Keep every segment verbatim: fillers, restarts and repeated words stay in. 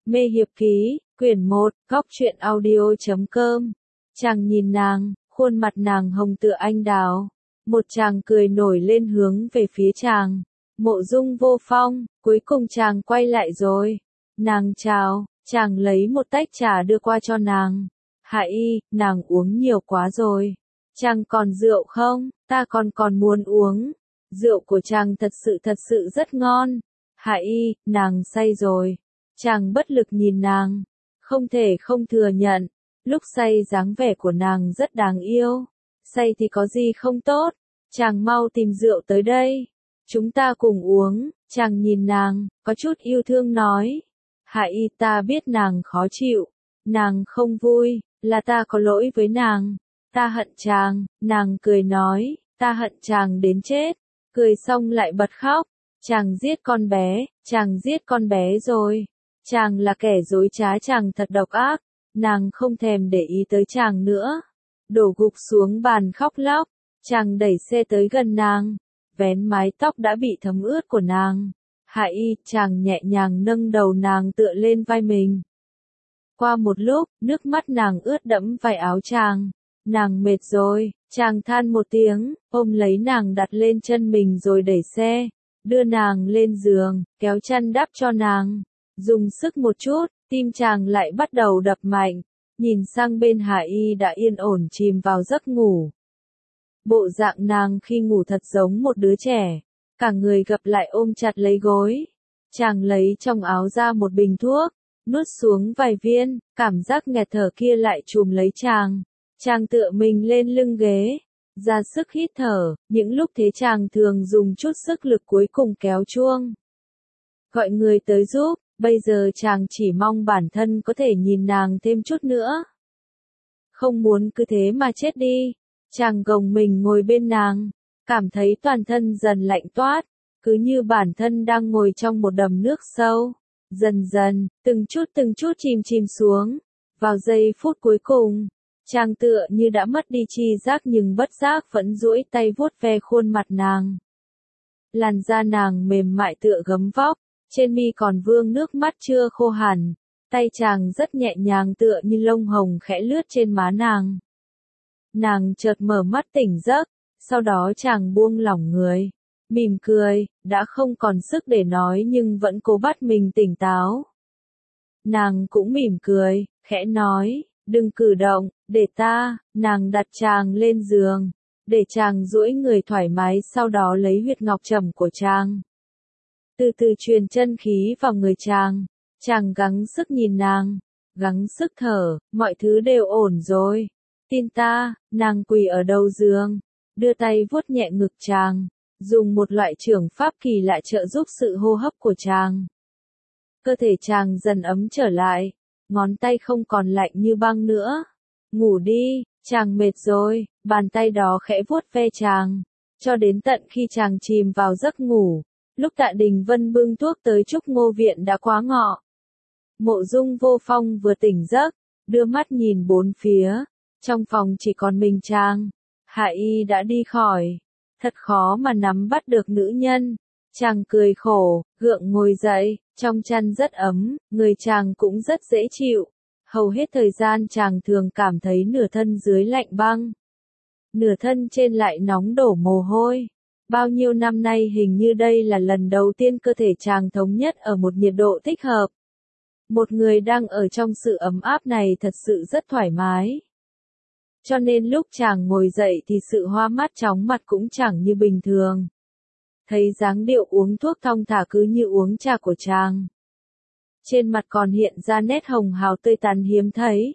Mê hiệp ký, quyển một, góc truyện audio chấm com. Chàng nhìn nàng, khuôn mặt nàng hồng tựa anh đào. Một chàng cười nổi lên hướng về phía chàng. Mộ Dung Vô Phong, cuối cùng chàng quay lại rồi. Nàng chào, chàng lấy một tách trà đưa qua cho nàng. Hạ y, nàng uống nhiều quá rồi. Chàng còn rượu không? Ta còn còn muốn uống. Rượu của chàng thật sự thật sự rất ngon. Hạ y, nàng say rồi. Chàng bất lực nhìn nàng. Không thể không thừa nhận. Lúc say dáng vẻ của nàng rất đáng yêu. Say thì có gì không tốt. Chàng mau tìm rượu tới đây. Chúng ta cùng uống. Chàng nhìn nàng, có chút yêu thương nói. Hạ y, ta biết nàng khó chịu. Nàng không vui, là ta có lỗi với nàng. Ta hận chàng. Nàng cười nói, ta hận chàng đến chết. Cười xong lại bật khóc. Chàng giết con bé, chàng giết con bé rồi. Chàng là kẻ dối trá, chàng thật độc ác. Nàng không thèm để ý tới chàng nữa. Đổ gục xuống bàn khóc lóc. Chàng đẩy xe tới gần nàng. Vén mái tóc đã bị thấm ướt của nàng. Hạ y, chàng nhẹ nhàng nâng đầu nàng tựa lên vai mình. Qua một lúc, nước mắt nàng ướt đẫm vai áo chàng. Nàng mệt rồi, chàng than một tiếng, ôm lấy nàng đặt lên chân mình rồi đẩy xe. Đưa nàng lên giường, kéo chăn đắp cho nàng. Dùng sức một chút, tim chàng lại bắt đầu đập mạnh. Nhìn sang bên Hạ y đã yên ổn chìm vào giấc ngủ. Bộ dạng nàng khi ngủ thật giống một đứa trẻ. Cả người gập lại ôm chặt lấy gối. Chàng lấy trong áo ra một bình thuốc. Nuốt xuống vài viên, cảm giác nghẹt thở kia lại trùm lấy chàng. Chàng tựa mình lên lưng ghế. Ra sức hít thở, những lúc thế chàng thường dùng chút sức lực cuối cùng kéo chuông. Gọi người tới giúp, bây giờ chàng chỉ mong bản thân có thể nhìn nàng thêm chút nữa. Không muốn cứ thế mà chết đi. Chàng gồng mình ngồi bên nàng, cảm thấy toàn thân dần lạnh toát, cứ như bản thân đang ngồi trong một đầm nước sâu. Dần dần, từng chút từng chút chìm chìm xuống. Vào giây phút cuối cùng, chàng tựa như đã mất đi tri giác nhưng bất giác vẫn duỗi tay vuốt ve khuôn mặt nàng. Làn da nàng mềm mại tựa gấm vóc, trên mi còn vương nước mắt chưa khô hẳn. Tay chàng rất nhẹ nhàng tựa như lông hồng khẽ lướt trên má nàng. Nàng chợt mở mắt tỉnh giấc, sau đó chàng buông lỏng người, mỉm cười, đã không còn sức để nói nhưng vẫn cố bắt mình tỉnh táo. Nàng cũng mỉm cười, khẽ nói, đừng cử động, để ta. Nàng đặt chàng lên giường, để chàng duỗi người thoải mái, sau đó lấy huyệt ngọc trầm của chàng. Từ từ truyền chân khí vào người chàng. Chàng gắng sức nhìn nàng, gắng sức thở, mọi thứ đều ổn rồi. Tin ta. Nàng quỳ ở đầu giường, đưa tay vuốt nhẹ ngực chàng, dùng một loại trưởng pháp kỳ lạ trợ giúp sự hô hấp của chàng. Cơ thể chàng dần ấm trở lại, ngón tay không còn lạnh như băng nữa. Ngủ đi, chàng mệt rồi. Bàn tay đó khẽ vuốt ve chàng, cho đến tận khi chàng chìm vào giấc ngủ. Lúc Tạ Đình Vân bưng thuốc tới Trúc Ngô Viện đã quá ngọ. Mộ Dung Vô Phong vừa tỉnh giấc, đưa mắt nhìn bốn phía. Trong phòng chỉ còn mình chàng. Hạ y đã đi khỏi. Thật khó mà nắm bắt được nữ nhân. Chàng cười khổ, gượng ngồi dậy. Trong chăn rất ấm, người chàng cũng rất dễ chịu. Hầu hết thời gian chàng thường cảm thấy nửa thân dưới lạnh băng, nửa thân trên lại nóng đổ mồ hôi. Bao nhiêu năm nay hình như đây là lần đầu tiên cơ thể chàng thống nhất ở một nhiệt độ thích hợp. Một người đang ở trong sự ấm áp này thật sự rất thoải mái. Cho nên lúc chàng ngồi dậy thì sự hoa mắt chóng mặt cũng chẳng như bình thường. Thấy dáng điệu uống thuốc thong thả cứ như uống trà của chàng. Trên mặt còn hiện ra nét hồng hào tươi tắn hiếm thấy.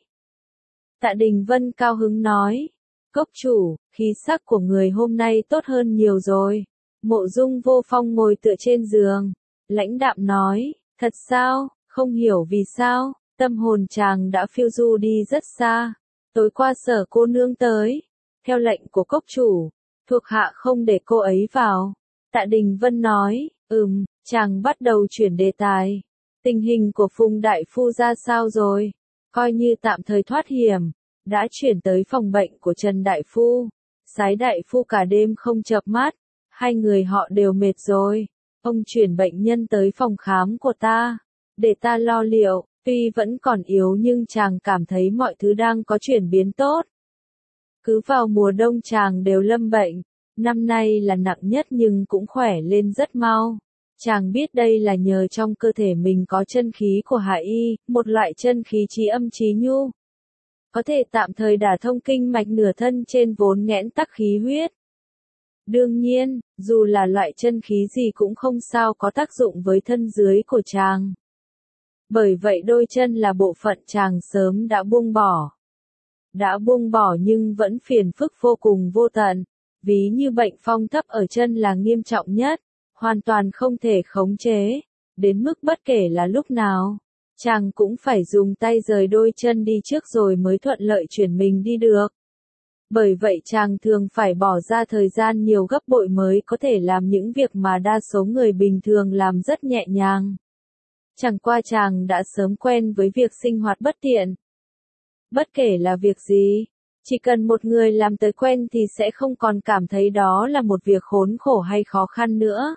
Tạ Đình Vân cao hứng nói, cốc chủ, khí sắc của người hôm nay tốt hơn nhiều rồi. Mộ Dung Vô Phong ngồi tựa trên giường, lãnh đạm nói, thật sao? Không hiểu vì sao, tâm hồn chàng đã phiêu du đi rất xa. Tối qua Sở cô nương tới, theo lệnh của cốc chủ, thuộc hạ không để cô ấy vào. Tạ Đình Vân nói, ừm. Chàng bắt đầu chuyển đề tài. Tình hình của Phùng đại phu ra sao rồi? Coi như tạm thời thoát hiểm, đã chuyển tới phòng bệnh của Trần đại phu. Sái đại phu cả đêm không chợp mắt, hai người họ đều mệt rồi. Ông chuyển bệnh nhân tới phòng khám của ta, để ta lo liệu. Tuy vẫn còn yếu nhưng chàng cảm thấy mọi thứ đang có chuyển biến tốt. Cứ vào mùa đông chàng đều lâm bệnh, năm nay là nặng nhất nhưng cũng khỏe lên rất mau. Chàng biết đây là nhờ trong cơ thể mình có chân khí của hạ y, một loại chân khí trí âm trí nhu. Có thể tạm thời đả thông kinh mạch nửa thân trên vốn nghẽn tắc khí huyết. Đương nhiên, dù là loại chân khí gì cũng không sao có tác dụng với thân dưới của chàng. Bởi vậy đôi chân là bộ phận chàng sớm đã buông bỏ. Đã buông bỏ nhưng vẫn phiền phức vô cùng vô tận. Ví như bệnh phong thấp ở chân là nghiêm trọng nhất, hoàn toàn không thể khống chế, đến mức bất kể là lúc nào, chàng cũng phải dùng tay rời đôi chân đi trước rồi mới thuận lợi chuyển mình đi được. Bởi vậy chàng thường phải bỏ ra thời gian nhiều gấp bội mới có thể làm những việc mà đa số người bình thường làm rất nhẹ nhàng. Chẳng qua chàng đã sớm quen với việc sinh hoạt bất tiện. Bất kể là việc gì, chỉ cần một người làm tới quen thì sẽ không còn cảm thấy đó là một việc khốn khổ hay khó khăn nữa.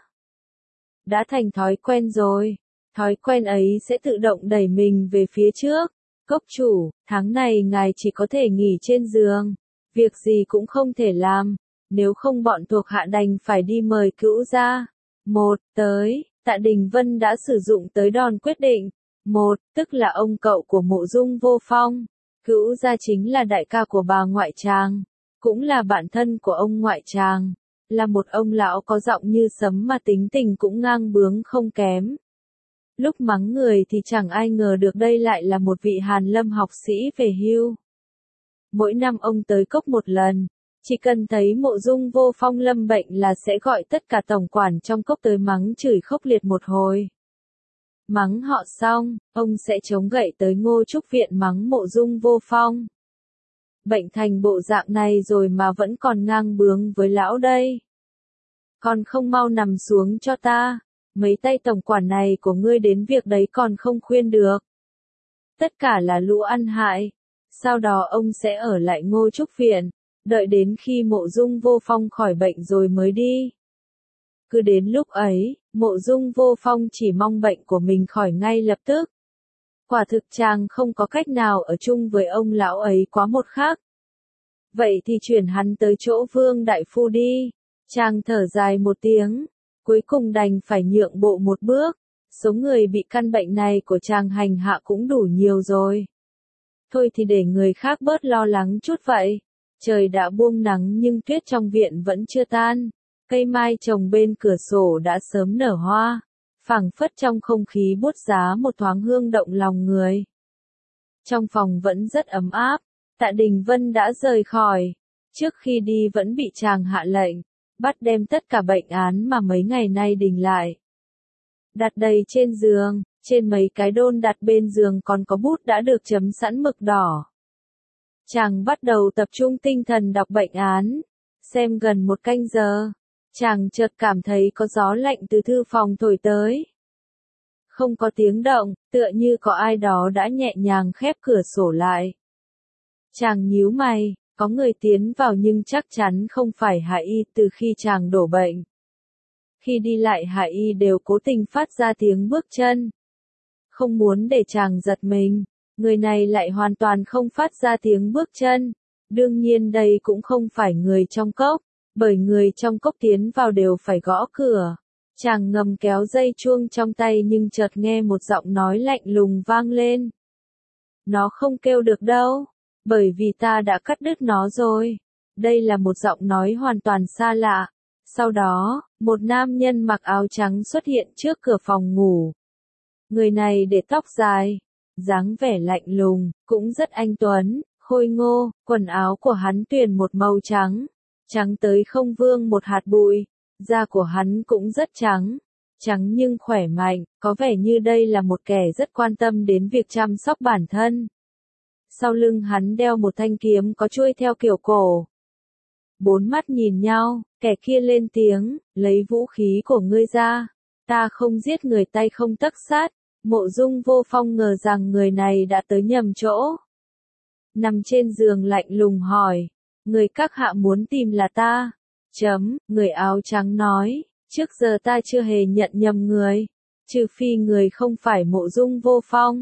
Đã thành thói quen rồi, thói quen ấy sẽ tự động đẩy mình về phía trước. Cốc chủ, tháng này ngài chỉ có thể nghỉ trên giường, việc gì cũng không thể làm, nếu không bọn thuộc hạ đành phải đi mời cữu gia. Một, tới, Tạ Đình Vân đã sử dụng tới đòn quyết định. Một, tức là ông cậu của Mộ Dung Vô Phong. Cữu gia chính là đại ca của bà ngoại chàng, cũng là bạn thân của ông ngoại chàng, là một ông lão có giọng như sấm mà tính tình cũng ngang bướng không kém. Lúc mắng người thì chẳng ai ngờ được đây lại là một vị Hàn Lâm học sĩ về hưu. Mỗi năm ông tới cốc một lần, chỉ cần thấy Mộ Dung Vô Phong lâm bệnh là sẽ gọi tất cả tổng quản trong cốc tới mắng chửi khốc liệt một hồi. Mắng họ xong, ông sẽ chống gậy tới Ngô Trúc Viện mắng Mộ Dung Vô Phong. Bệnh thành bộ dạng này rồi mà vẫn còn ngang bướng với lão đây. Còn không mau nằm xuống cho ta, mấy tay tổng quản này của ngươi đến việc đấy còn không khuyên được. Tất cả là lũ ăn hại. Sau đó ông sẽ ở lại Ngô Trúc Viện, đợi đến khi Mộ Dung Vô Phong khỏi bệnh rồi mới đi. Cứ đến lúc ấy, Mộ Dung Vô Phong chỉ mong bệnh của mình khỏi ngay lập tức. Quả thực chàng không có cách nào ở chung với ông lão ấy quá một khắc. Vậy thì chuyển hắn tới chỗ Vương Đại Phu đi. Chàng thở dài một tiếng, cuối cùng đành phải nhượng bộ một bước. Số người bị căn bệnh này của chàng hành hạ cũng đủ nhiều rồi. Thôi thì để người khác bớt lo lắng chút vậy. Trời đã buông nắng nhưng tuyết trong viện vẫn chưa tan. Cây mai trồng bên cửa sổ đã sớm nở hoa, phảng phất trong không khí bút giá một thoáng hương động lòng người. Trong phòng vẫn rất ấm áp, Tạ Đình Vân đã rời khỏi. Trước khi đi vẫn bị chàng hạ lệnh, bắt đem tất cả bệnh án mà mấy ngày nay đình lại. Đặt đầy trên giường, trên mấy cái đôn đặt bên giường còn có bút đã được chấm sẵn mực đỏ. Chàng bắt đầu tập trung tinh thần đọc bệnh án, xem gần một canh giờ. Chàng chợt cảm thấy có gió lạnh từ thư phòng thổi tới. Không có tiếng động, tựa như có ai đó đã nhẹ nhàng khép cửa sổ lại. Chàng nhíu mày, có người tiến vào nhưng chắc chắn không phải Hạ Y từ khi chàng đổ bệnh. Khi đi lại Hạ Y đều cố tình phát ra tiếng bước chân. Không muốn để chàng giật mình, người này lại hoàn toàn không phát ra tiếng bước chân. Đương nhiên đây cũng không phải người trong cốc. Bởi người trong cốc tiến vào đều phải gõ cửa. Chàng ngầm kéo dây chuông trong tay nhưng chợt nghe một giọng nói lạnh lùng vang lên. Nó không kêu được đâu, bởi vì ta đã cắt đứt nó rồi. Đây là một giọng nói hoàn toàn xa lạ. Sau đó, một nam nhân mặc áo trắng xuất hiện trước cửa phòng ngủ. Người này để tóc dài, dáng vẻ lạnh lùng, cũng rất anh tuấn, khôi ngô, quần áo của hắn tuyền một màu trắng. Trắng tới không vương một hạt bụi, da của hắn cũng rất trắng, trắng nhưng khỏe mạnh, có vẻ như đây là một kẻ rất quan tâm đến việc chăm sóc bản thân. Sau lưng hắn đeo một thanh kiếm có chuôi theo kiểu cổ. Bốn mắt nhìn nhau, kẻ kia lên tiếng, lấy vũ khí của ngươi ra, ta không giết người tay không tấc sát. Mộ Dung Vô Phong ngờ rằng người này đã tới nhầm chỗ. Nằm trên giường lạnh lùng hỏi. Người các hạ muốn tìm là ta. Chấm, người áo trắng nói, trước giờ ta chưa hề nhận nhầm người. Trừ phi người không phải Mộ Dung Vô Phong.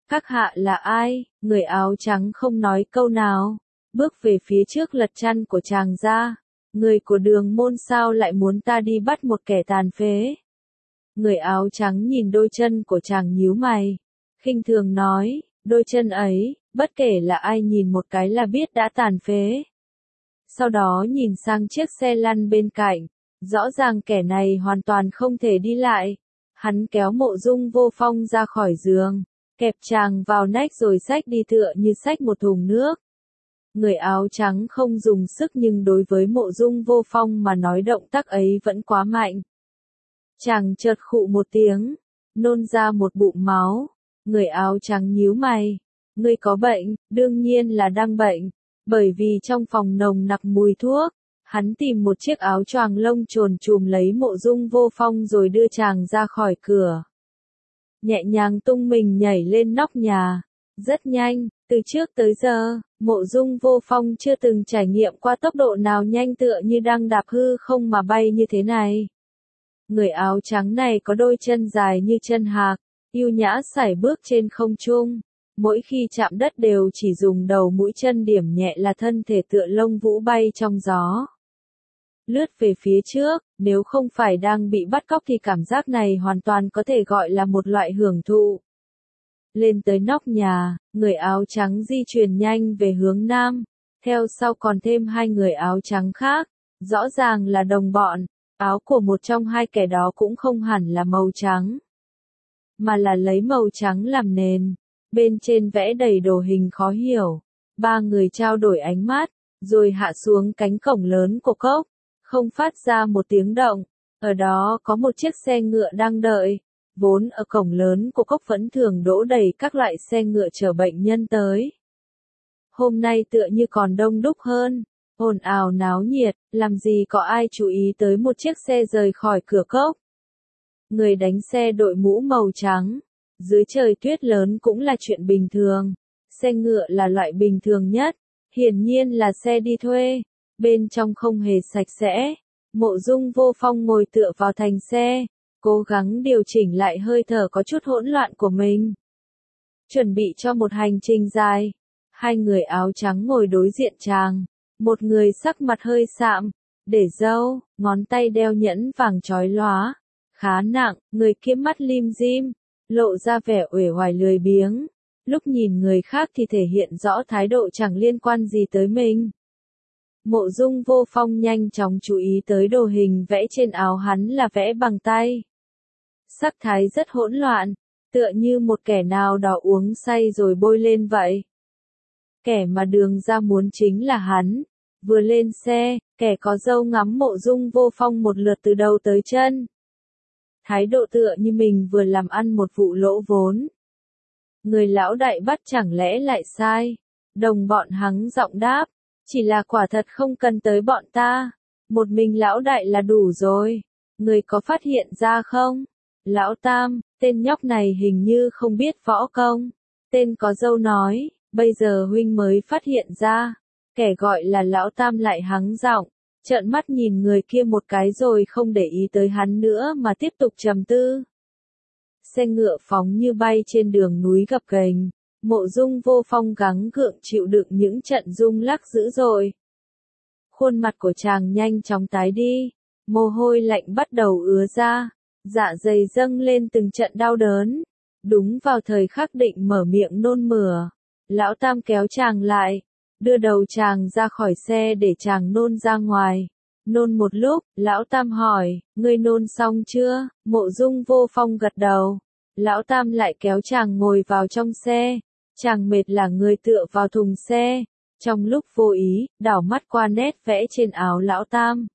Các hạ là ai? Người áo trắng không nói câu nào, bước về phía trước lật chăn của chàng ra. Người của Đường môn sao lại muốn ta đi bắt một kẻ tàn phế? Người áo trắng nhìn đôi chân của chàng nhíu mày, khinh thường nói, đôi chân ấy, bất kể là ai nhìn một cái là biết đã tàn phế. Sau đó nhìn sang chiếc xe lăn bên cạnh, rõ ràng kẻ này hoàn toàn không thể đi lại. Hắn kéo Mộ Dung Vô Phong ra khỏi giường, kẹp chàng vào nách rồi xách đi tựa như xách một thùng nước. Người áo trắng không dùng sức nhưng đối với Mộ Dung Vô Phong mà nói động tác ấy vẫn quá mạnh. Chàng chợt khụ một tiếng, nôn ra một bụng máu. Người áo trắng nhíu mày, ngươi có bệnh? Đương nhiên là đang bệnh, bởi vì trong phòng nồng nặc mùi thuốc. Hắn tìm một chiếc áo choàng lông trồn trùm lấy Mộ Dung Vô Phong rồi đưa chàng ra khỏi cửa. Nhẹ nhàng tung mình nhảy lên nóc nhà. Rất nhanh, từ trước tới giờ, Mộ Dung Vô Phong chưa từng trải nghiệm qua tốc độ nào nhanh tựa như đang đạp hư không mà bay như thế này. Người áo trắng này có đôi chân dài như chân hạc, yêu nhã sải bước trên không trung. Mỗi khi chạm đất đều chỉ dùng đầu mũi chân điểm nhẹ là thân thể tựa lông vũ bay trong gió. Lướt về phía trước, nếu không phải đang bị bắt cóc thì cảm giác này hoàn toàn có thể gọi là một loại hưởng thụ. Lên tới nóc nhà, người áo trắng di chuyển nhanh về hướng nam, theo sau còn thêm hai người áo trắng khác, rõ ràng là đồng bọn. Áo của một trong hai kẻ đó cũng không hẳn là màu trắng, mà là lấy màu trắng làm nền, bên trên vẽ đầy đồ hình khó hiểu. Ba người trao đổi ánh mắt, rồi hạ xuống cánh cổng lớn của cốc, không phát ra một tiếng động. Ở đó có một chiếc xe ngựa đang đợi, vốn ở cổng lớn của cốc vẫn thường đỗ đầy các loại xe ngựa chở bệnh nhân tới. Hôm nay tựa như còn đông đúc hơn, ồn ào náo nhiệt, làm gì có ai chú ý tới một chiếc xe rời khỏi cửa cốc. Người đánh xe đội mũ màu trắng, dưới trời tuyết lớn cũng là chuyện bình thường. Xe ngựa là loại bình thường nhất, hiển nhiên là xe đi thuê, bên trong không hề sạch sẽ. Mộ Dung Vô Phong ngồi tựa vào thành xe, cố gắng điều chỉnh lại hơi thở có chút hỗn loạn của mình. Chuẩn bị cho một hành trình dài, hai người áo trắng ngồi đối diện chàng. Một người sắc mặt hơi sạm, để râu, ngón tay đeo nhẫn vàng chói lóa, khá nặng, người kia mắt lim dim, lộ ra vẻ uể oải lười biếng. Lúc nhìn người khác thì thể hiện rõ thái độ chẳng liên quan gì tới mình. Mộ Dung Vô Phong nhanh chóng chú ý tới đồ hình vẽ trên áo hắn là vẽ bằng tay. Sắc thái rất hỗn loạn, tựa như một kẻ nào đó uống say rồi bôi lên vậy. Kẻ mà Đường ra muốn chính là hắn. Vừa lên xe, kẻ có râu ngắm Mộ Dung Vô Phong một lượt từ đầu tới chân. Thái độ tựa như mình vừa làm ăn một vụ lỗ vốn. Người lão đại bắt chẳng lẽ lại sai? Đồng bọn hắng giọng đáp, chỉ là quả thật không cần tới bọn ta. Một mình lão đại là đủ rồi. Người có phát hiện ra không? Lão Tam, tên nhóc này hình như không biết võ công. Tên có râu nói, bây giờ huynh mới phát hiện ra. Kẻ gọi là Lão Tam lại hắng giọng, trợn mắt nhìn người kia một cái rồi không để ý tới hắn nữa mà tiếp tục trầm tư. Xe ngựa phóng như bay trên đường núi gập ghềnh, Mộ Dung Vô Phong gắng gượng chịu đựng những trận rung lắc dữ dội. Khuôn mặt của chàng nhanh chóng tái đi, mồ hôi lạnh bắt đầu ứa ra, dạ dày dâng lên từng trận đau đớn. Đúng vào thời khắc định mở miệng nôn mửa, Lão Tam kéo chàng lại, đưa đầu chàng ra khỏi xe để chàng nôn ra ngoài. Nôn một lúc, Lão Tam hỏi, ngươi nôn xong chưa? Mộ Dung Vô Phong gật đầu. Lão Tam lại kéo chàng ngồi vào trong xe. Chàng mệt là người tựa vào thùng xe. Trong lúc vô ý, đảo mắt qua nét vẽ trên áo Lão Tam.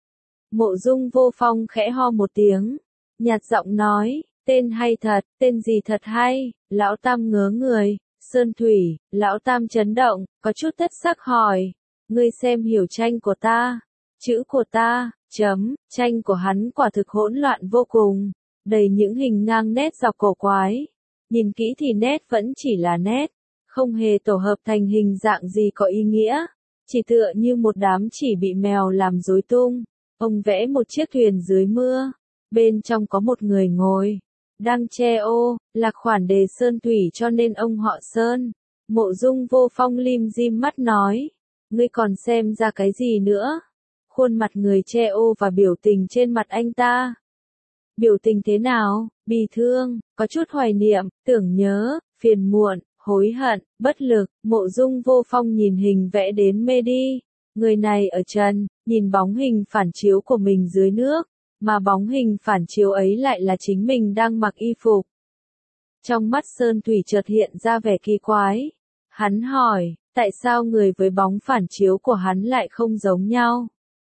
Mộ Dung Vô Phong khẽ ho một tiếng, nhạt giọng nói, tên hay thật, tên gì thật hay? Lão Tam ngớ người. Sơn Thủy, Lão Tam chấn động, có chút thất sắc hỏi, ngươi xem hiểu tranh của ta? Chữ của ta, chấm, tranh của hắn quả thực hỗn loạn vô cùng, đầy những hình ngang nét dọc cổ quái. Nhìn kỹ thì nét vẫn chỉ là nét, không hề tổ hợp thành hình dạng gì có ý nghĩa, chỉ tựa như một đám chỉ bị mèo làm rối tung. Ông vẽ một chiếc thuyền dưới mưa, bên trong có một người ngồi, Đang che ô, là khoản đề Sơn Thủy cho nên ông họ Sơn. Mộ Dung Vô Phong lim dim mắt nói. Ngươi còn xem ra cái gì nữa? Khuôn mặt người che ô và biểu tình trên mặt anh ta. Biểu tình thế nào? Bi thương, có chút hoài niệm, tưởng nhớ, phiền muộn, hối hận, bất lực. Mộ Dung Vô Phong nhìn hình vẽ đến mê đi. Người này ở trần, nhìn bóng hình phản chiếu của mình dưới nước, mà bóng hình phản chiếu ấy lại là chính mình đang mặc y phục. Trong mắt Sơn Thủy chợt hiện ra vẻ kỳ quái. Hắn hỏi, tại sao người với bóng phản chiếu của hắn lại không giống nhau?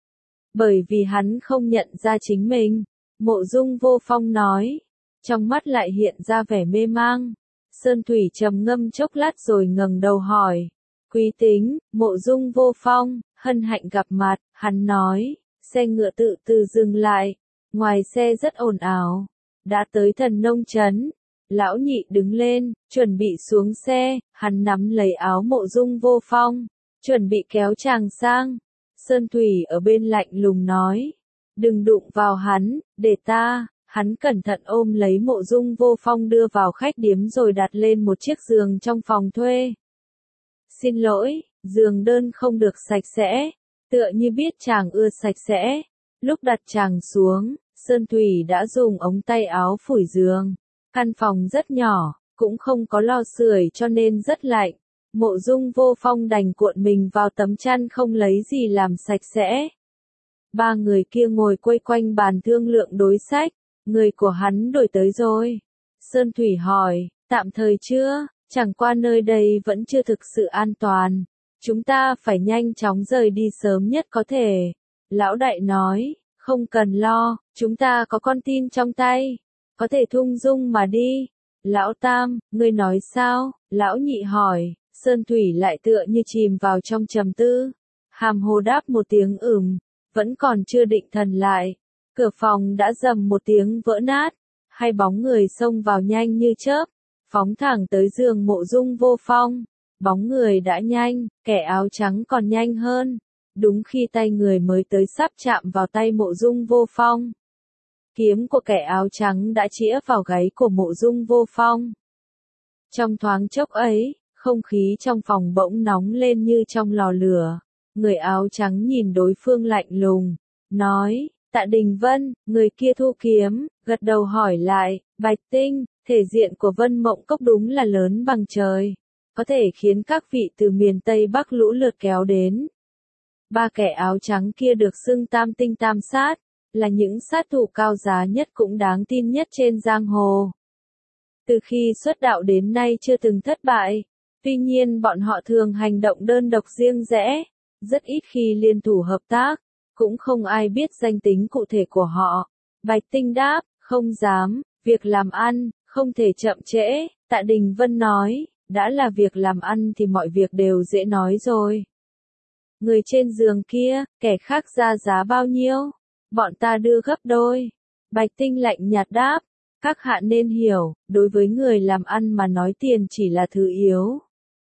Bởi vì hắn không nhận ra chính mình. Mộ Dung Vô Phong nói. Trong mắt lại hiện ra vẻ mê mang. Sơn Thủy trầm ngâm chốc lát rồi ngẩng đầu hỏi. Quý tính, Mộ Dung Vô Phong, hân hạnh gặp mặt, hắn nói. Xe ngựa tự từ dừng lại. Ngoài xe rất ồn ào. Đã tới Thần Nông Trấn. Lão nhị đứng lên, chuẩn bị xuống xe, hắn nắm lấy áo Mộ Dung Vô Phong, chuẩn bị kéo chàng sang. Sơn Thủy ở bên lạnh lùng nói, đừng đụng vào hắn, để ta. Hắn cẩn thận ôm lấy Mộ Dung Vô Phong đưa vào khách điếm rồi đặt lên một chiếc giường trong phòng thuê. Xin lỗi, giường đơn không được sạch sẽ, tựa như biết chàng ưa sạch sẽ. Lúc đặt chàng xuống, Sơn Thủy đã dùng ống tay áo phủi giường. Căn phòng rất nhỏ, cũng không có lò sưởi cho nên rất lạnh. Mộ Dung Vô Phong đành cuộn mình vào tấm chăn không lấy gì làm sạch sẽ. Ba người kia ngồi quây quanh bàn thương lượng đối sách. Người của hắn đổi tới rồi. Sơn Thủy hỏi, tạm thời chưa, chẳng qua nơi đây vẫn chưa thực sự an toàn. Chúng ta phải nhanh chóng rời đi sớm nhất có thể. Lão đại nói, không cần lo, chúng ta có con tin trong tay. Có thể thung dung mà đi. Lão Tam, ngươi nói sao? Lão nhị hỏi. Sơn Thủy lại tựa như chìm vào trong trầm tư. Hàm hồ đáp một tiếng ừm, vẫn còn chưa định thần lại. Cửa phòng đã rầm một tiếng vỡ nát. Hai bóng người xông vào nhanh như chớp, phóng thẳng tới giường Mộ Dung Vô Phong. Bóng người đã nhanh, kẻ áo trắng còn nhanh hơn. Đúng khi tay người mới tới sắp chạm vào tay Mộ Dung Vô Phong. Kiếm của kẻ áo trắng đã chĩa vào gáy của Mộ Dung Vô Phong. Trong thoáng chốc ấy, không khí trong phòng bỗng nóng lên như trong lò lửa. Người áo trắng nhìn đối phương lạnh lùng, nói, Tạ Đình Vân, người kia thu kiếm, gật đầu hỏi lại, Bạch Tinh, thể diện của Vân Mộng Cốc đúng là lớn bằng trời. Có thể khiến các vị từ miền Tây Bắc lũ lượt kéo đến. Ba kẻ áo trắng kia được xưng tam tinh tam sát, là những sát thủ cao giá nhất cũng đáng tin nhất trên giang hồ. Từ khi xuất đạo đến nay chưa từng thất bại, tuy nhiên bọn họ thường hành động đơn độc riêng rẽ, rất ít khi liên thủ hợp tác, cũng không ai biết danh tính cụ thể của họ. Bạch Tinh đáp, không dám, việc làm ăn, không thể chậm trễ. Tạ Đình Vân nói, đã là việc làm ăn thì mọi việc đều dễ nói rồi. Người trên giường kia, kẻ khác ra giá bao nhiêu? Bọn ta đưa gấp đôi. Bạch Tinh lạnh nhạt đáp, các hạ nên hiểu, đối với người làm ăn mà nói tiền chỉ là thứ yếu.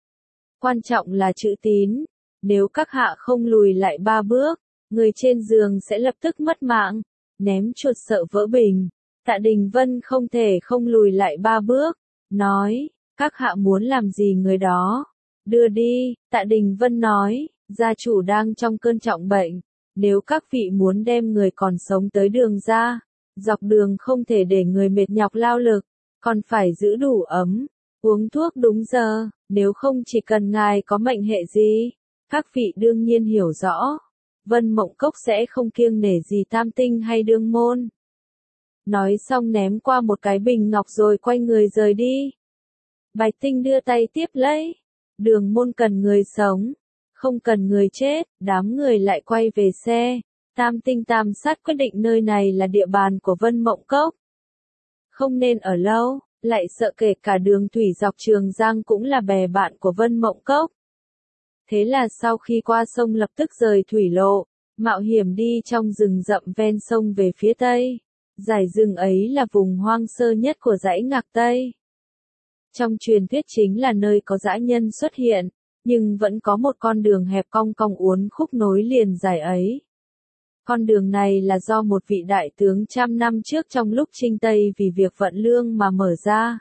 Quan trọng là chữ tín, nếu các hạ không lùi lại ba bước, người trên giường sẽ lập tức mất mạng, ném chuột sợ vỡ bình. Tạ Đình Vân không thể không lùi lại ba bước, nói, các hạ muốn làm gì người đó? Đưa đi, Tạ Đình Vân nói, gia chủ đang trong cơn trọng bệnh. Nếu các vị muốn đem người còn sống tới đường ra, dọc đường không thể để người mệt nhọc lao lực, còn phải giữ đủ ấm, uống thuốc đúng giờ, nếu không chỉ cần ngài có mệnh hệ gì, các vị đương nhiên hiểu rõ, Vân Mộng Cốc sẽ không kiêng nể gì tam tinh hay đương môn. Nói xong ném qua một cái bình ngọc rồi quay người rời đi. Bạch Tinh đưa tay tiếp lấy, đường môn cần người sống, không cần người chết. Đám người lại quay về xe. Tam tinh tam sát quyết định nơi này là địa bàn của Vân Mộng Cốc, không nên ở lâu, lại sợ kể cả đường thủy dọc Trường Giang cũng là bè bạn của Vân Mộng Cốc. Thế là sau khi qua sông lập tức rời thủy lộ, mạo hiểm đi trong rừng rậm ven sông về phía tây. Dải rừng ấy là vùng hoang sơ nhất của dãy Ngạc Tây. Trong truyền thuyết chính là nơi có dã nhân xuất hiện, nhưng vẫn có một con đường hẹp cong cong uốn khúc nối liền dải ấy. Con đường này là do một vị đại tướng trăm năm trước trong lúc chinh Tây vì việc vận lương mà mở ra.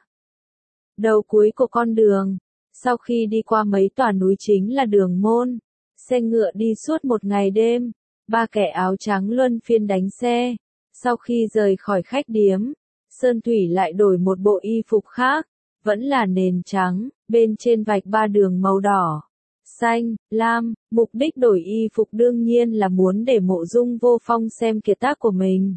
Đầu cuối của con đường, sau khi đi qua mấy tòa núi chính là đường môn. Xe ngựa đi suốt một ngày đêm, ba kẻ áo trắng luân phiên đánh xe. Sau khi rời khỏi khách điếm, Sơn Thủy lại đổi một bộ y phục khác, vẫn là nền trắng, bên trên vạch ba đường màu đỏ, xanh, lam. Mục đích đổi y phục đương nhiên là muốn để Mộ Dung Vô Phong xem kiệt tác của mình.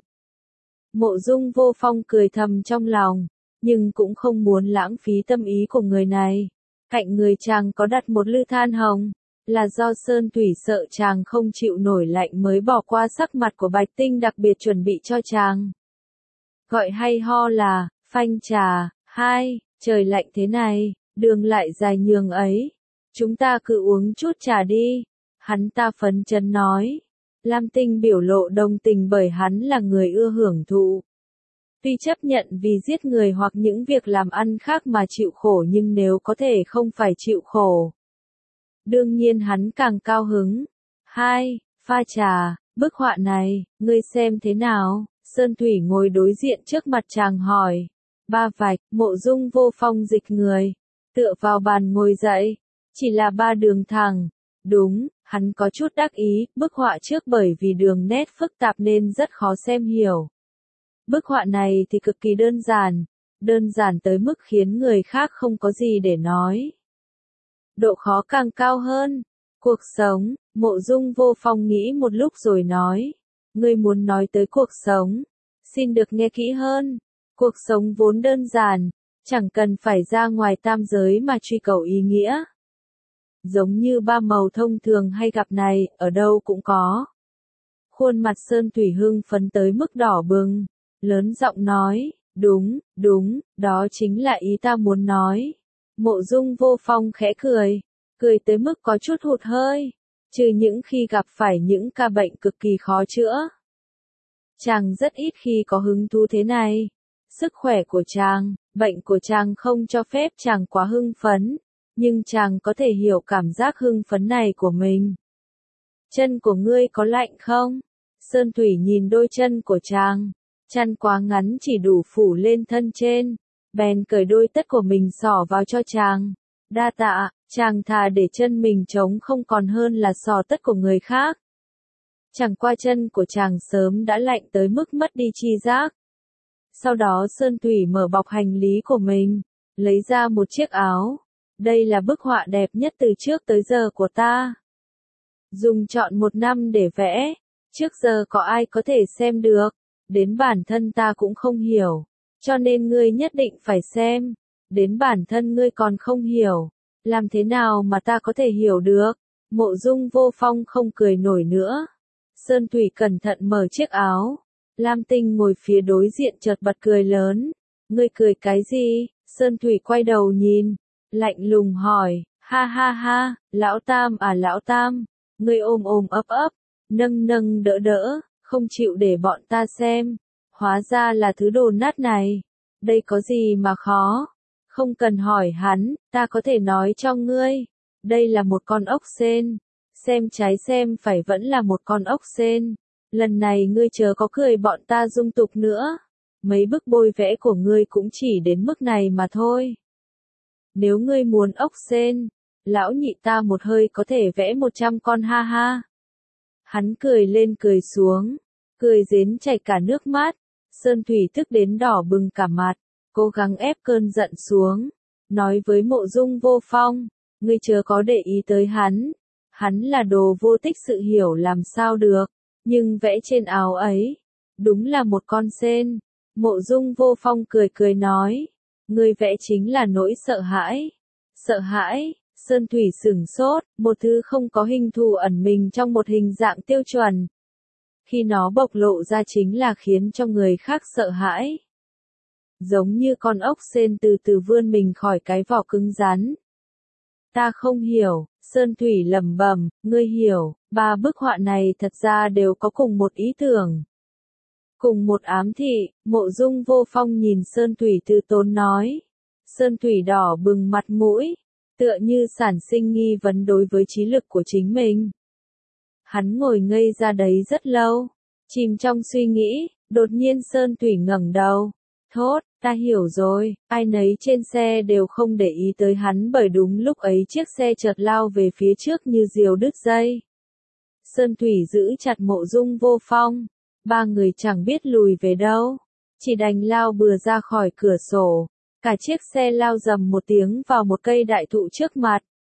Mộ Dung Vô Phong cười thầm trong lòng, nhưng cũng không muốn lãng phí tâm ý của người này. Cạnh người chàng có đặt một lư than hồng, là do Sơn Thủy sợ chàng không chịu nổi lạnh mới bỏ qua sắc mặt của Bạch Tinh đặc biệt chuẩn bị cho chàng. Gọi hay ho là, phanh trà. Hai, trời lạnh thế này, đường lại dài nhường ấy. Chúng ta cứ uống chút trà đi. Hắn ta phấn chấn nói. Lam Tinh biểu lộ đồng tình bởi hắn là người ưa hưởng thụ. Tuy chấp nhận vì giết người hoặc những việc làm ăn khác mà chịu khổ, nhưng nếu có thể không phải chịu khổ, đương nhiên hắn càng cao hứng. Hai, pha trà. Bức họa này, ngươi xem thế nào? Sơn Thủy ngồi đối diện trước mặt chàng hỏi. Ba vạch. Mộ Dung Vô Phong dịch người, tựa vào bàn ngồi dậy. Chỉ là ba đường thẳng. Đúng, hắn có chút đắc ý. Bức họa trước bởi vì đường nét phức tạp nên rất khó xem hiểu. Bức họa này thì cực kỳ đơn giản, đơn giản tới mức khiến người khác không có gì để nói. Độ khó càng cao hơn. Cuộc sống. Mộ Dung Vô Phong nghĩ một lúc rồi nói. Ngươi muốn nói tới cuộc sống. Xin được nghe kỹ hơn. Cuộc sống vốn đơn giản, chẳng cần phải ra ngoài tam giới mà truy cầu ý nghĩa. Giống như ba màu thông thường hay gặp này, ở đâu cũng có. Khuôn mặt Sơn Thủy hưng phấn tới mức đỏ bừng, lớn giọng nói, đúng, đúng, đó chính là ý ta muốn nói. Mộ Dung Vô Phong khẽ cười, cười tới mức có chút hụt hơi, trừ những khi gặp phải những ca bệnh cực kỳ khó chữa. Chàng rất ít khi có hứng thú thế này. Sức khỏe của chàng, bệnh của chàng không cho phép chàng quá hưng phấn, nhưng chàng có thể hiểu cảm giác hưng phấn này của mình. Chân của ngươi có lạnh không? Sơn Thủy nhìn đôi chân của chàng, chân quá ngắn chỉ đủ phủ lên thân trên, bèn cởi đôi tất của mình xỏ vào cho chàng. Đa tạ, chàng thà để chân mình trống không còn hơn là xỏ tất của người khác. Chẳng qua chân của chàng sớm đã lạnh tới mức mất đi tri giác. Sau đó Sơn Thủy mở bọc hành lý của mình, lấy ra một chiếc áo. Đây là bức họa đẹp nhất từ trước tới giờ của ta. Dùng trọn một năm để vẽ, trước giờ có ai có thể xem được, đến bản thân ta cũng không hiểu, cho nên ngươi nhất định phải xem, đến bản thân ngươi còn không hiểu, làm thế nào mà ta có thể hiểu được? Mộ Dung Vô Phong không cười nổi nữa. Sơn Thủy cẩn thận mở chiếc áo. Lam Tinh ngồi phía đối diện chợt bật cười lớn. Ngươi cười cái gì? Sơn Thủy quay đầu nhìn, lạnh lùng hỏi. Ha ha ha, lão Tam à lão Tam. Ngươi ôm ôm ấp ấp, nâng nâng đỡ đỡ, không chịu để bọn ta xem. Hóa ra là thứ đồ nát này. Đây có gì mà khó? Không cần hỏi hắn, ta có thể nói cho ngươi. Đây là một con ốc sên. Xem trái xem phải vẫn là một con ốc sên. Lần này ngươi chớ có cười bọn ta dung tục nữa. Mấy bức bôi vẽ của ngươi cũng chỉ đến mức này mà thôi. Nếu ngươi muốn ốc sên, lão nhị ta một hơi có thể vẽ một trăm con ha ha. Hắn cười lên cười xuống, cười đến chảy cả nước mắt. Sơn Thủy tức đến đỏ bừng cả mặt, cố gắng ép cơn giận xuống, nói với Mộ Dung Vô Phong, ngươi chớ có để ý tới hắn. Hắn là đồ vô tích sự hiểu làm sao được, nhưng vẽ trên áo ấy, đúng là một con sên. Mộ Dung Vô Phong cười cười nói, ngươi vẽ chính là nỗi sợ hãi. Sợ hãi? Sơn Thủy sửng sốt, một thứ không có hình thù ẩn mình trong một hình dạng tiêu chuẩn. Khi nó bộc lộ ra chính là khiến cho người khác sợ hãi. Giống như con ốc sên từ từ vươn mình khỏi cái vỏ cứng rắn. Ta không hiểu, Sơn Thủy lẩm bẩm, ngươi hiểu, ba bức họa này thật ra đều có cùng một ý tưởng. Cùng một ám thị. Mộ Dung Vô Phong nhìn Sơn Thủy từ tốn nói. Sơn Thủy đỏ bừng mặt mũi, tựa như sản sinh nghi vấn đối với trí lực của chính mình. Hắn ngồi ngây ra đấy rất lâu, Chìm trong suy nghĩ, đột nhiên Sơn Thủy ngẩng đầu. Thốt, ta hiểu rồi, ai nấy trên xe đều không để ý tới hắn bởi đúng lúc ấy chiếc xe chợt lao về phía trước như diều đứt dây. Sơn Thủy giữ chặt Mộ Dung Vô Phong, ba người chẳng biết lùi về đâu, chỉ đành lao bừa ra khỏi cửa sổ, cả chiếc xe lao dầm một tiếng vào một cây đại thụ trước mặt.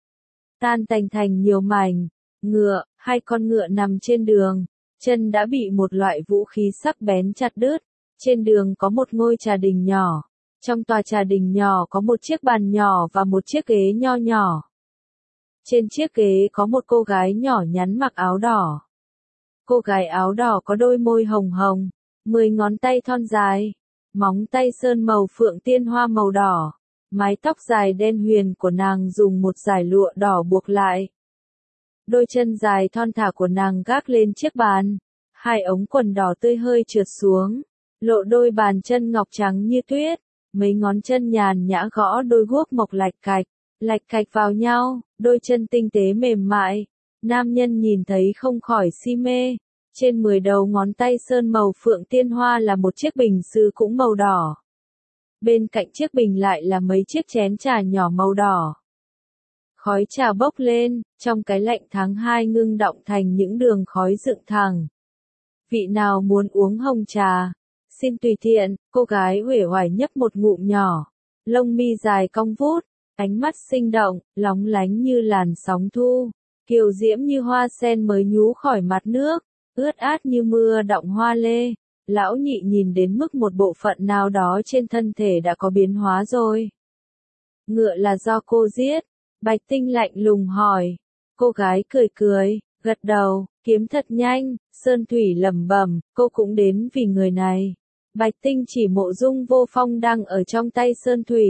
Tan tành thành nhiều mảnh, ngựa, hai con ngựa nằm trên đường, chân đã bị một loại vũ khí sắc bén chặt đứt. Trên đường có một ngôi trà đình nhỏ, trong tòa trà đình nhỏ có một chiếc bàn nhỏ và một chiếc ghế nho nhỏ. Trên chiếc ghế có một cô gái nhỏ nhắn mặc áo đỏ. Cô gái áo đỏ có đôi môi hồng hồng, mười ngón tay thon dài, móng tay sơn màu phượng tiên hoa màu đỏ, mái tóc dài đen huyền của nàng dùng một dải lụa đỏ buộc lại. Đôi chân dài thon thả của nàng gác lên chiếc bàn, hai ống quần đỏ tươi hơi trượt xuống, lộ đôi bàn chân ngọc trắng như tuyết, mấy ngón chân nhàn nhã gõ đôi guốc mộc lạch cạch, lạch cạch vào nhau, đôi chân tinh tế mềm mại. Nam nhân nhìn thấy không khỏi si mê, trên mười đầu ngón tay sơn màu phượng tiên hoa là một chiếc bình sứ cũng màu đỏ. Bên cạnh chiếc bình lại là mấy chiếc chén trà nhỏ màu đỏ. Khói trà bốc lên, trong cái lạnh tháng hai ngưng đọng thành những đường khói dựng thẳng. Vị nào muốn uống hồng trà? Xin tùy tiện, cô gái uể oải nhấp một ngụm nhỏ, lông mi dài cong vút, ánh mắt sinh động, lóng lánh như làn sóng thu, kiều diễm như hoa sen mới nhú khỏi mặt nước, ướt át như mưa đọng hoa lê. Lão nhị nhìn đến mức một bộ phận nào đó trên thân thể đã có biến hóa rồi. Ngựa là do cô giết? Bạch Tinh lạnh lùng hỏi. Cô gái cười cười, gật đầu, kiếm thật nhanh. Sơn Thủy lẩm bẩm, cô cũng đến vì người này. Bạch Tinh chỉ Mộ Dung Vô Phong đang ở trong tay Sơn Thủy.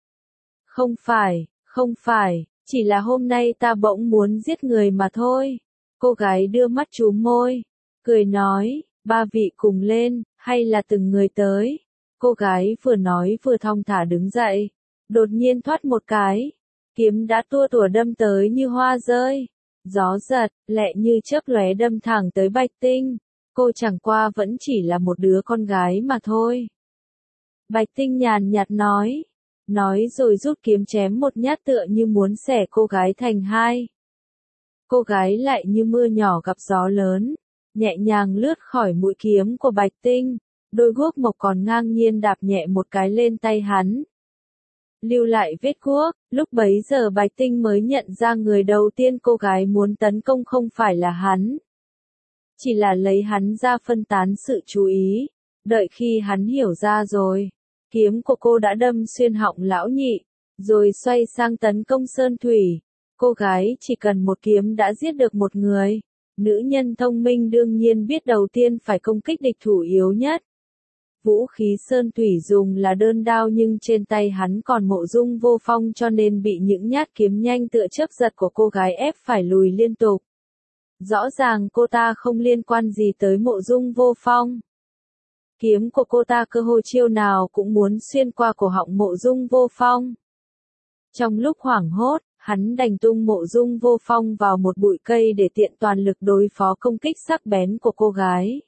Không phải, không phải, chỉ là hôm nay ta bỗng muốn giết người mà thôi. Cô gái đưa mắt chúm môi, cười nói, ba vị cùng lên, hay là từng người tới. Cô gái vừa nói vừa thong thả đứng dậy, đột nhiên thoát một cái, kiếm đã tua tủa đâm tới như hoa rơi. Gió giật, lẹ như chớp lóe đâm thẳng tới Bạch Tinh. Cô chẳng qua vẫn chỉ là một đứa con gái mà thôi. Bạch Tinh nhàn nhạt nói. Nói rồi rút kiếm chém một nhát tựa như muốn xẻ cô gái thành hai. Cô gái lại như mưa nhỏ gặp gió lớn, nhẹ nhàng lướt khỏi mũi kiếm của Bạch Tinh. Đôi guốc mộc còn ngang nhiên đạp nhẹ một cái lên tay hắn. Lưu lại vết guốc, lúc bấy giờ Bạch Tinh mới nhận ra người đầu tiên cô gái muốn tấn công không phải là hắn. Chỉ là lấy hắn ra phân tán sự chú ý. Đợi khi hắn hiểu ra rồi, kiếm của cô đã đâm xuyên họng lão nhị, rồi xoay sang tấn công Sơn Thủy. Cô gái chỉ cần một kiếm đã giết được một người. Nữ nhân thông minh đương nhiên biết đầu tiên phải công kích địch thủ yếu nhất. Vũ khí Sơn Thủy dùng là đơn đao nhưng trên tay hắn còn Mộ Dung Vô Phong cho nên bị những nhát kiếm nhanh tựa chớp giật của cô gái ép phải lùi liên tục. Rõ ràng cô ta không liên quan gì tới Mộ Dung Vô Phong. Kiếm của cô ta cơ hội chiêu nào cũng muốn xuyên qua cổ họng Mộ Dung Vô Phong. Trong lúc hoảng hốt, hắn đành tung Mộ Dung Vô Phong vào một bụi cây để tiện toàn lực đối phó công kích sắc bén của cô gái.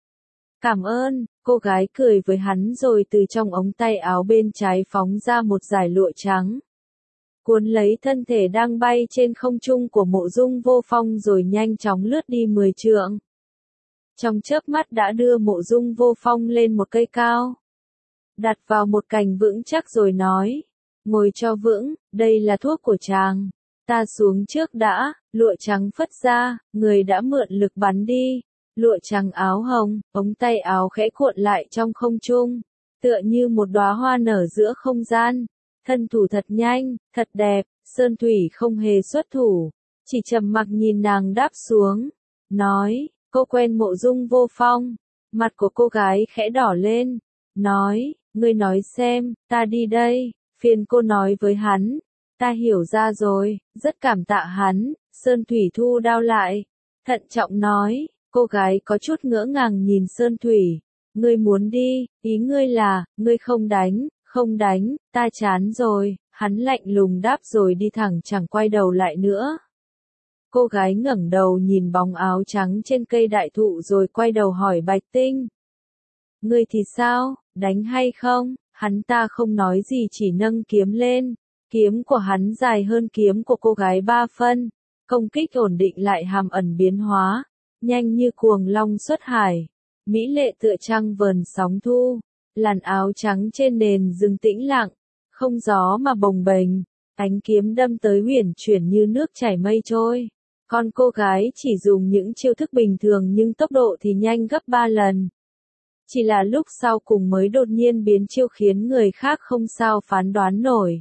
Cảm ơn, cô gái cười với hắn rồi từ trong ống tay áo bên trái phóng ra một dải lụa trắng. Cuốn lấy thân thể đang bay trên không trung của Mộ Dung Vô Phong rồi nhanh chóng lướt đi mười trượng. Trong chớp mắt đã đưa Mộ Dung Vô Phong lên một cây cao. Đặt vào một cành vững chắc rồi nói. Ngồi cho vững, đây là thuốc của chàng. Ta xuống trước đã, lụa trắng phất ra, người đã mượn lực bắn đi. Lụa trắng áo hồng, ống tay áo khẽ cuộn lại trong không trung, tựa như một đóa hoa nở giữa không gian. Thân thủ thật nhanh, thật đẹp, Sơn Thủy không hề xuất thủ, chỉ trầm mặc nhìn nàng đáp xuống, nói, cô quen Mộ Dung Vô Phong. Mặt của cô gái khẽ đỏ lên, nói, ngươi nói xem, ta đi đây. Phiền cô nói với hắn, ta hiểu ra rồi, rất cảm tạ hắn. Sơn Thủy thu đao lại, thận trọng nói. Cô gái có chút ngỡ ngàng nhìn Sơn Thủy. Ngươi muốn đi, ý ngươi là, ngươi không đánh, không đánh, ta chán rồi. Hắn lạnh lùng đáp rồi đi thẳng chẳng quay đầu lại nữa. Cô gái ngẩng đầu nhìn bóng áo trắng trên cây đại thụ rồi quay đầu hỏi Bạch Tinh. Ngươi thì sao, đánh hay không? Hắn ta không nói gì chỉ nâng kiếm lên. Kiếm của hắn dài hơn kiếm của cô gái ba phân. Công kích ổn định lại hàm ẩn biến hóa. Nhanh như cuồng long xuất hải. Mỹ lệ tựa trăng vờn sóng thu. Làn áo trắng trên nền rừng tĩnh lặng. Không gió mà bồng bềnh. Ánh kiếm đâm tới huyền chuyển như nước chảy mây trôi. Con cô gái chỉ dùng những chiêu thức bình thường nhưng tốc độ thì nhanh gấp ba lần. Chỉ là lúc sau cùng mới đột nhiên biến chiêu khiến người khác không sao phán đoán nổi.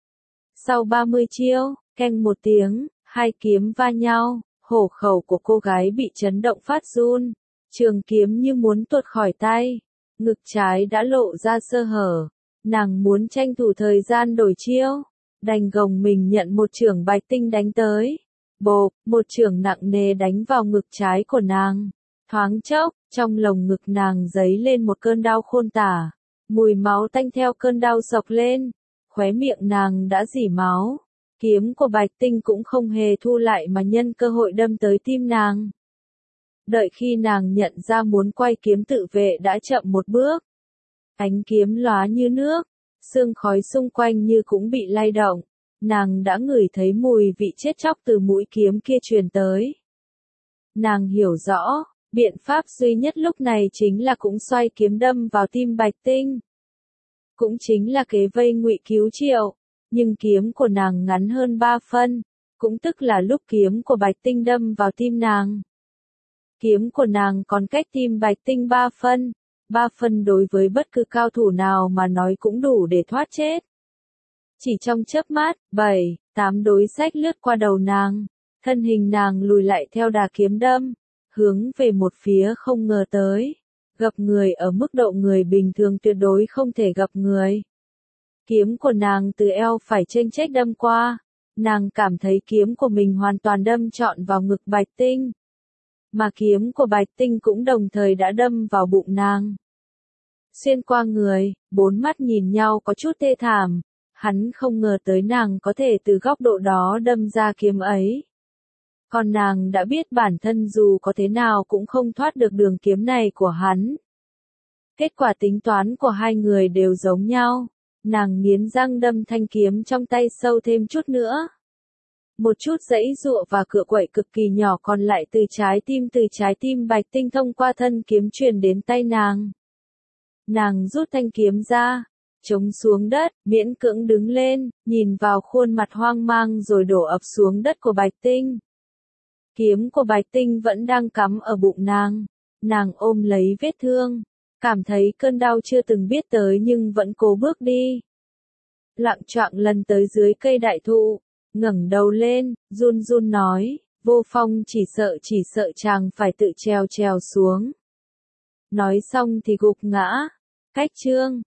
Sau ba mươi chiêu, keng một tiếng, hai kiếm va nhau, hổ khẩu của cô gái bị chấn động phát run. Trường kiếm như muốn tuột khỏi tay. Ngực trái đã lộ ra sơ hở. Nàng muốn tranh thủ thời gian đổi chiêu. Đành gồng mình nhận một chưởng Bạch Tinh đánh tới. Bộp, một chưởng nặng nề đánh vào ngực trái của nàng. Thoáng chốc, trong lồng ngực nàng dấy lên một cơn đau khôn tả. Mùi máu tanh theo cơn đau sộc lên. Khóe miệng nàng đã rỉ máu. Kiếm của Bạch Tinh cũng không hề thu lại mà nhân cơ hội đâm tới tim nàng. Đợi khi nàng nhận ra muốn quay kiếm tự vệ đã chậm một bước. Ánh kiếm lóa như nước. Sương khói xung quanh như cũng bị lay động. Nàng đã ngửi thấy mùi vị chết chóc từ mũi kiếm kia truyền tới. Nàng hiểu rõ, biện pháp duy nhất lúc này chính là cũng xoay kiếm đâm vào tim Bạch Tinh. Cũng chính là kế vây ngụy cứu triệu, nhưng kiếm của nàng ngắn hơn ba phân, cũng tức là lúc kiếm của Bạch Tinh đâm vào tim nàng. Kiếm của nàng còn cách tim Bạch Tinh ba phân, ba phân đối với bất cứ cao thủ nào mà nói cũng đủ để thoát chết. Chỉ trong chớp mắt, bảy, tám đối sách lướt qua đầu nàng, thân hình nàng lùi lại theo đà kiếm đâm, hướng về một phía không ngờ tới, gặp người ở mức độ người bình thường tuyệt đối không thể gặp người. Kiếm của nàng từ eo phải chênh chếch đâm qua, nàng cảm thấy kiếm của mình hoàn toàn đâm trọn vào ngực Bạch Tinh, mà kiếm của Bạch Tinh cũng đồng thời đã đâm vào bụng nàng. Xuyên qua người, bốn mắt nhìn nhau có chút thê thảm. Hắn không ngờ tới nàng có thể từ góc độ đó đâm ra kiếm ấy. Còn nàng đã biết bản thân dù có thế nào cũng không thoát được đường kiếm này của hắn. Kết quả tính toán của hai người đều giống nhau. Nàng nghiến răng đâm thanh kiếm trong tay sâu thêm chút nữa. Một chút giãy giụa và cựa quậy cực kỳ nhỏ còn lại từ trái tim từ trái tim Bạch Tinh thông qua thân kiếm truyền đến tay nàng. Nàng rút thanh kiếm ra. Chống xuống đất, miễn cưỡng đứng lên, nhìn vào khuôn mặt hoang mang rồi đổ ập xuống đất của Bạch Tinh. Kiếm của Bạch Tinh vẫn đang cắm ở bụng nàng. Nàng ôm lấy vết thương, cảm thấy cơn đau chưa từng biết tới nhưng vẫn cố bước đi. Loạng choạng lần tới dưới cây đại thụ, ngẩng đầu lên, run run nói, Vô Phong chỉ sợ chỉ sợ chàng phải tự trèo trèo xuống. Nói xong thì gục ngã. Cách chương